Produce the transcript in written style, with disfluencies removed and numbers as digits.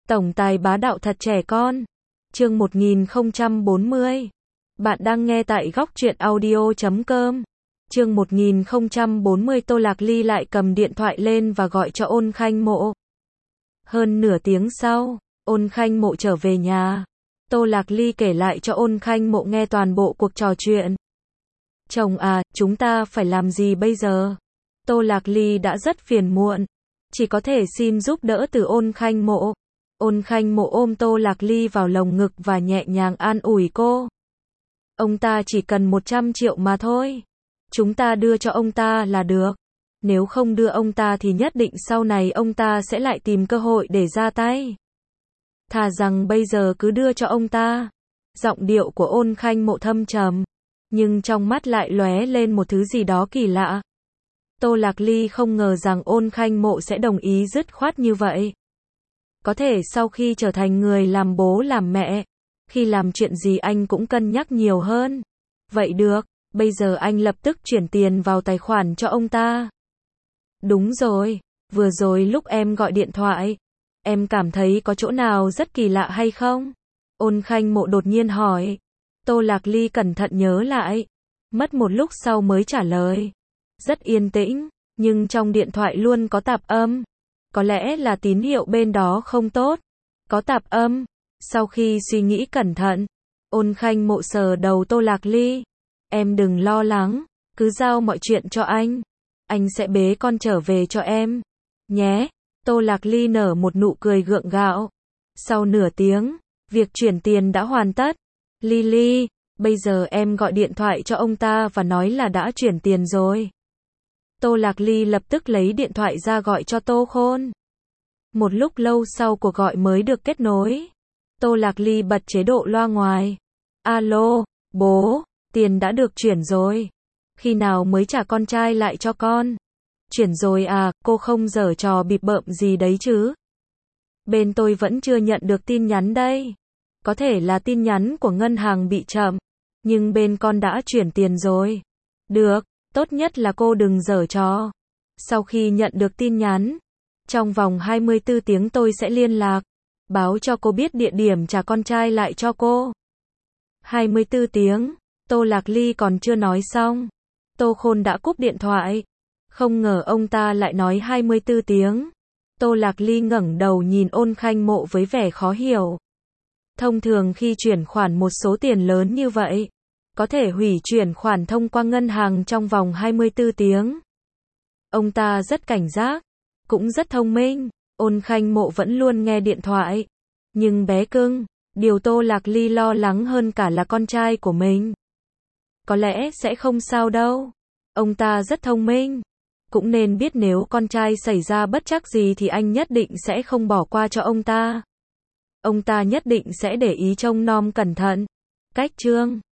Tổng tài bá đạo thật trẻ con. Chương 1040. Bạn đang nghe tại góc truyện audio.com. Chương 1040. Tô Lạc Ly lại cầm điện thoại lên và gọi cho Ôn Khanh Mộ. Hơn nửa tiếng sau, Ôn Khanh Mộ trở về nhà. Tô Lạc Ly kể lại cho Ôn Khanh Mộ nghe toàn bộ cuộc trò chuyện. Chồng à, chúng ta phải làm gì bây giờ? Tô Lạc Ly đã rất phiền muộn, chỉ có thể xin giúp đỡ từ Ôn Khanh Mộ. Ôn Khanh Mộ ôm Tô Lạc Ly vào lồng ngực và nhẹ nhàng an ủi cô. Ông ta chỉ cần 100 triệu mà thôi. Chúng ta đưa cho ông ta là được. Nếu không đưa ông ta thì nhất định sau này ông ta sẽ lại tìm cơ hội để ra tay. Thà rằng bây giờ cứ đưa cho ông ta. Giọng điệu của Ôn Khanh Mộ thâm trầm, nhưng trong mắt lại lóe lên một thứ gì đó kỳ lạ. Tô Lạc Ly không ngờ rằng Ôn Khanh Mộ sẽ đồng ý dứt khoát như vậy. Có thể sau khi trở thành người làm bố làm mẹ, khi làm chuyện gì anh cũng cân nhắc nhiều hơn. Vậy được, bây giờ anh lập tức chuyển tiền vào tài khoản cho ông ta. Đúng rồi, vừa rồi lúc em gọi điện thoại, em cảm thấy có chỗ nào rất kỳ lạ hay không? Ôn Khanh Mộ đột nhiên hỏi. Tô Lạc Ly cẩn thận nhớ lại, mất một lúc sau mới trả lời. Rất yên tĩnh, nhưng trong điện thoại luôn có tạp âm. Có lẽ là tín hiệu bên đó không tốt. Có tạp âm. Sau khi suy nghĩ cẩn thận, Ôn Khanh Mộ sờ đầu Tô Lạc Ly. Em đừng lo lắng, cứ giao mọi chuyện cho anh. Anh sẽ bế con trở về cho em. Nhé. Tô Lạc Ly nở một nụ cười gượng gạo. Sau nửa tiếng, việc chuyển tiền đã hoàn tất. Ly, bây giờ em gọi điện thoại cho ông ta và nói là đã chuyển tiền rồi. Tô Lạc Ly lập tức lấy điện thoại ra gọi cho Tô Khôn. Một lúc lâu sau cuộc gọi mới được kết nối. Tô Lạc Ly bật chế độ loa ngoài. Alo, bố, tiền đã được chuyển rồi. Khi nào mới trả con trai lại cho con? Chuyển rồi à, cô không giở trò bịp bợm gì đấy chứ? Bên tôi vẫn chưa nhận được tin nhắn đây. Có thể là tin nhắn của ngân hàng bị chậm, nhưng bên con đã chuyển tiền rồi. Được, tốt nhất là cô đừng giở trò. Sau khi nhận được tin nhắn, trong vòng 24 tiếng tôi sẽ liên lạc, báo cho cô biết địa điểm trả con trai lại cho cô. 24 tiếng, Tô Lạc Ly còn chưa nói xong, Tô Khôn đã cúp điện thoại. Không ngờ ông ta lại nói 24 tiếng. Tô Lạc Ly ngẩng đầu nhìn Ôn Khanh Mộ với vẻ khó hiểu. Thông thường khi chuyển khoản một số tiền lớn như vậy, có thể hủy chuyển khoản thông qua ngân hàng trong vòng 24 tiếng. Ông ta rất cảnh giác, cũng rất thông minh. Ôn Khanh Mộ vẫn luôn nghe điện thoại. Nhưng bé cưng, điều Tô Lạc Ly lo lắng hơn cả là con trai của mình. Có lẽ sẽ không sao đâu. Ông ta rất thông minh. Cũng nên biết nếu con trai xảy ra bất trắc gì thì anh nhất định sẽ không bỏ qua cho ông ta. Ông ta nhất định sẽ để ý trông nom cẩn thận. Cách chương